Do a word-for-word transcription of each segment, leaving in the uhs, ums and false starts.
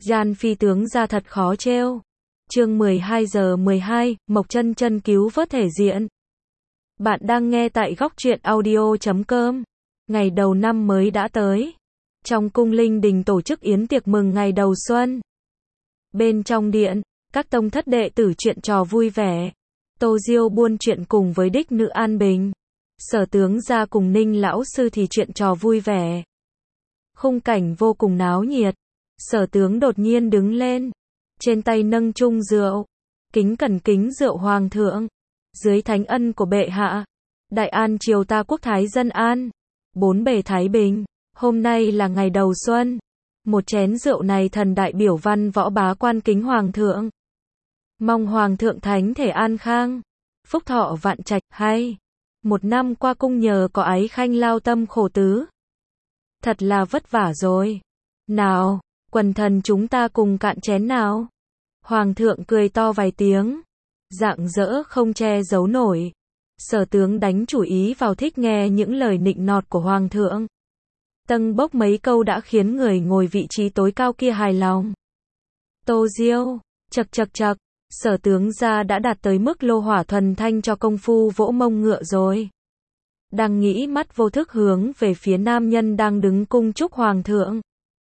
Gian phi tướng ra thật khó trêu. Chương mười hai giờ mười hai, Mộc Chân Chân cứu vớt thể diện. Bạn đang nghe tại góc truyện audio chấm com. Ngày đầu năm mới đã tới. Trong cung linh đình tổ chức yến tiệc mừng ngày đầu xuân. Bên trong điện, các tông thất đệ tử chuyện trò vui vẻ. Tô Diêu buôn chuyện cùng với đích nữ An Bình. Sở tướng gia cùng Ninh lão sư thì chuyện trò vui vẻ. Khung cảnh vô cùng náo nhiệt. Sở tướng đột nhiên đứng lên, trên tay nâng chung rượu, kính cẩn kính rượu hoàng thượng, dưới thánh ân của bệ hạ, đại an triều ta quốc thái dân an, bốn bề thái bình, hôm nay là ngày đầu xuân, một chén rượu này thần đại biểu văn võ bá quan kính hoàng thượng, mong hoàng thượng thánh thể an khang, phúc thọ vạn trạch. Hay, một năm qua cung nhờ có ái khanh lao tâm khổ tứ, thật là vất vả rồi. Nào, quần thần chúng ta cùng cạn chén nào. Hoàng thượng cười to vài tiếng, rạng rỡ không che giấu nổi. Sở tướng đánh chủ ý vào thích nghe những lời nịnh nọt của hoàng thượng. Tâng bốc mấy câu đã khiến người ngồi vị trí tối cao kia hài lòng. Tô Diêu, chậc chậc chậc, sở tướng gia đã đạt tới mức lô hỏa thuần thanh cho công phu vỗ mông ngựa rồi. Đang nghĩ mắt vô thức hướng về phía nam nhân đang đứng cung chúc hoàng thượng.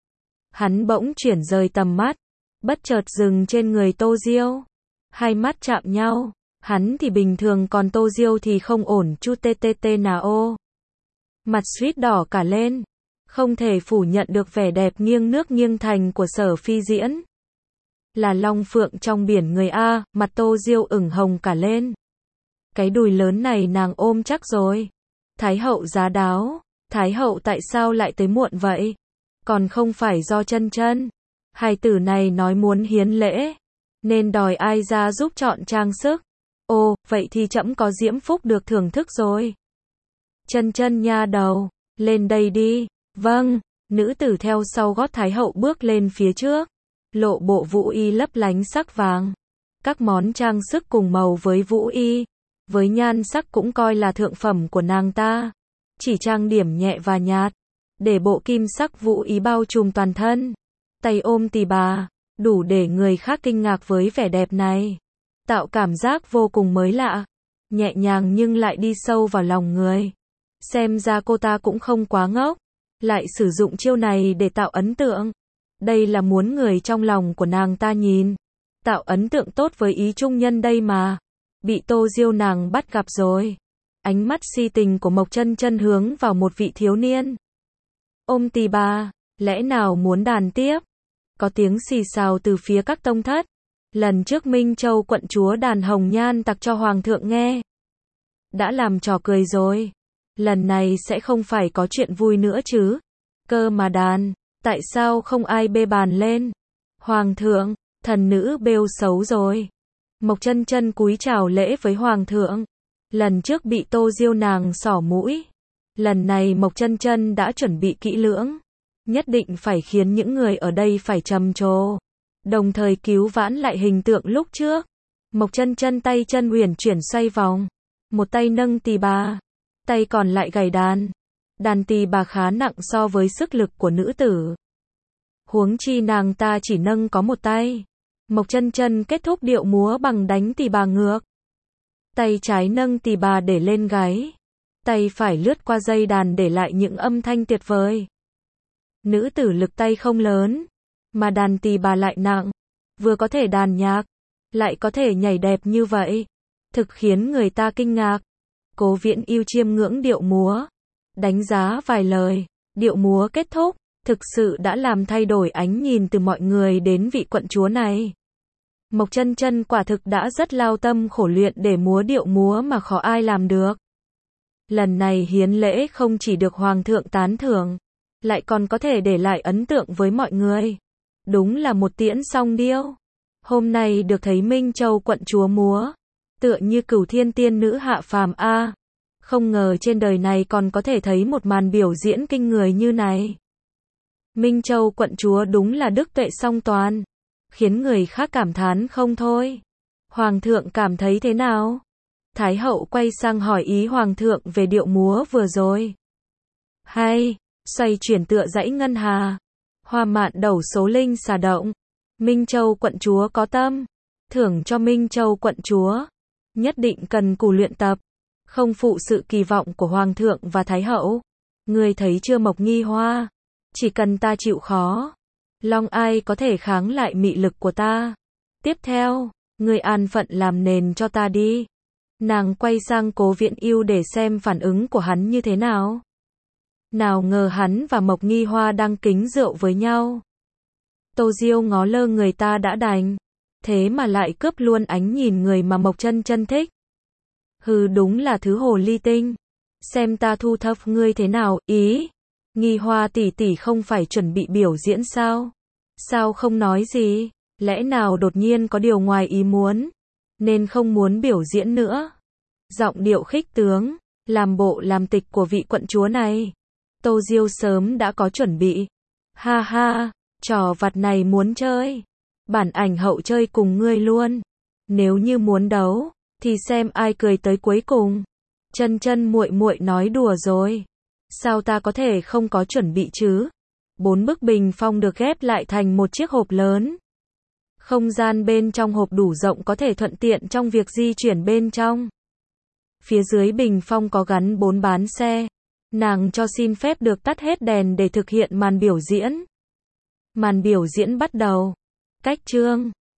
Hắn bỗng chuyển rời tầm mắt, bất chợt dừng trên người Tô Diêu. Hai mắt chạm nhau, hắn thì bình thường còn Tô Diêu thì không ổn chút tê tê tê nào ô. Mặt suýt đỏ cả lên, không thể phủ nhận được vẻ đẹp nghiêng nước nghiêng thành của Sở Phi diễn. Là long phượng trong biển người A, mặt Tô Diêu ửng hồng cả lên. Cái đùi lớn này nàng ôm chắc rồi. Thái hậu giá đáo, Thái hậu tại sao lại tới muộn vậy? Còn không phải do Chân Chân. Hài tử này nói muốn hiến lễ, nên đòi ai ra giúp chọn trang sức. Ồ, vậy thì trẫm có diễm phúc được thưởng thức rồi. Chân Chân nha đầu, lên đây đi. Vâng, nữ tử theo sau gót Thái hậu bước lên phía trước. Lộ bộ vũ y lấp lánh sắc vàng. Các món trang sức cùng màu với vũ y, với nhan sắc cũng coi là thượng phẩm của nàng ta. Chỉ trang điểm nhẹ và nhạt, để bộ kim sắc vũ ý bao trùm toàn thân. Tay ôm tỳ bà, đủ để người khác kinh ngạc với vẻ đẹp này. Tạo cảm giác vô cùng mới lạ, nhẹ nhàng nhưng lại đi sâu vào lòng người. Xem ra cô ta cũng không quá ngốc, lại sử dụng chiêu này để tạo ấn tượng. Đây là muốn người trong lòng của nàng ta nhìn. Tạo ấn tượng tốt với ý trung nhân đây mà. Bị Tô Diêu nàng bắt gặp rồi. Ánh mắt si tình của Mộc Chân Chân hướng vào một vị thiếu niên. Ôm tỳ bà, lẽ nào muốn đàn tiếp? Có tiếng xì xào từ phía các tông thất. Lần trước Minh Châu quận chúa đàn hồng nhan tặc cho hoàng thượng nghe. Đã làm trò cười rồi. Lần này sẽ không phải có chuyện vui nữa chứ. Cơ mà đàn, tại sao không ai bê bàn lên? Hoàng thượng, thần nữ bêu xấu rồi. Mộc Chân Chân cúi chào lễ với hoàng thượng. Lần trước bị Tô Diêu nàng xỏ mũi. Lần này Mộc Chân Chân đã chuẩn bị kỹ lưỡng. Nhất định phải khiến những người ở đây phải trầm trồ. Đồng thời cứu vãn lại hình tượng lúc trước. Mộc Chân Chân tay chân uyển chuyển xoay vòng. Một tay nâng tỳ bà, tay còn lại gảy đàn. Đàn tỳ bà khá nặng so với sức lực của nữ tử. Huống chi nàng ta chỉ nâng có một tay. Mộc Chân Chân kết thúc điệu múa bằng đánh tỳ bà ngược. Tay trái nâng tỳ bà để lên gáy. Tay phải lướt qua dây đàn để lại những âm thanh tuyệt vời. Nữ tử lực tay không lớn, mà đàn tỳ bà lại nặng. Vừa có thể đàn nhạc, lại có thể nhảy đẹp như vậy. Thực khiến người ta kinh ngạc. Cố Viễn yêu chiêm ngưỡng điệu múa. Đánh giá vài lời, điệu múa kết thúc, thực sự đã làm thay đổi ánh nhìn từ mọi người đến vị quận chúa này. Mộc Chân Chân quả thực đã rất lao tâm khổ luyện để múa điệu múa mà khó ai làm được. Lần này hiến lễ không chỉ được hoàng thượng tán thưởng, lại còn có thể để lại ấn tượng với mọi người. Đúng là một tiễn song điêu. Hôm nay được thấy Minh Châu quận chúa múa, tựa như cửu thiên tiên nữ hạ phàm a. Không ngờ trên đời này còn có thể thấy một màn biểu diễn kinh người như này. Minh Châu quận chúa đúng là đức tuệ song toàn, khiến người khác cảm thán không thôi. Hoàng thượng cảm thấy thế nào? Thái hậu quay sang hỏi ý hoàng thượng về điệu múa vừa rồi. Hay, xoay chuyển tựa dãy ngân hà, hoa mạn đầu số linh xà động, Minh Châu quận chúa có tâm. Thưởng cho Minh Châu quận chúa. Nhất định cần cù luyện tập. Không phụ sự kỳ vọng của Hoàng thượng và Thái hậu. Ngươi thấy chưa Mộc Nghi Hoa? Chỉ cần ta chịu khó, Long ai có thể kháng lại mị lực của ta. Tiếp theo, ngươi an phận làm nền cho ta đi. Nàng quay sang Cố Viễn Yêu để xem phản ứng của hắn như thế nào. Nào ngờ hắn và Mộc Nghi Hoa đang kính rượu với nhau. Tô Diêu ngó lơ người ta đã đành, thế mà lại cướp luôn ánh nhìn người mà Mộc Chân Chân thích. Hừ, đúng là thứ hồ ly tinh. Xem ta thu thập ngươi thế nào, ý. Nghi Hoa tỷ tỷ không phải chuẩn bị biểu diễn sao? Sao không nói gì? Lẽ nào đột nhiên có điều ngoài ý muốn, nên không muốn biểu diễn nữa? Giọng điệu khích tướng, làm bộ làm tịch của vị quận chúa này. Tô Diêu sớm đã có chuẩn bị. Ha ha, trò vặt này muốn chơi. Bản ảnh hậu chơi cùng ngươi luôn. Nếu như muốn đấu, thì xem ai cười tới cuối cùng. Chân Chân muội muội nói đùa rồi. Sao ta có thể không có chuẩn bị chứ? Bốn bức bình phong được ghép lại thành một chiếc hộp lớn. Không gian bên trong hộp đủ rộng có thể thuận tiện trong việc di chuyển bên trong. Phía dưới bình phong có gắn bốn bán xe. Nàng cho xin phép được tắt hết đèn để thực hiện màn biểu diễn. Màn biểu diễn bắt đầu. Cách chương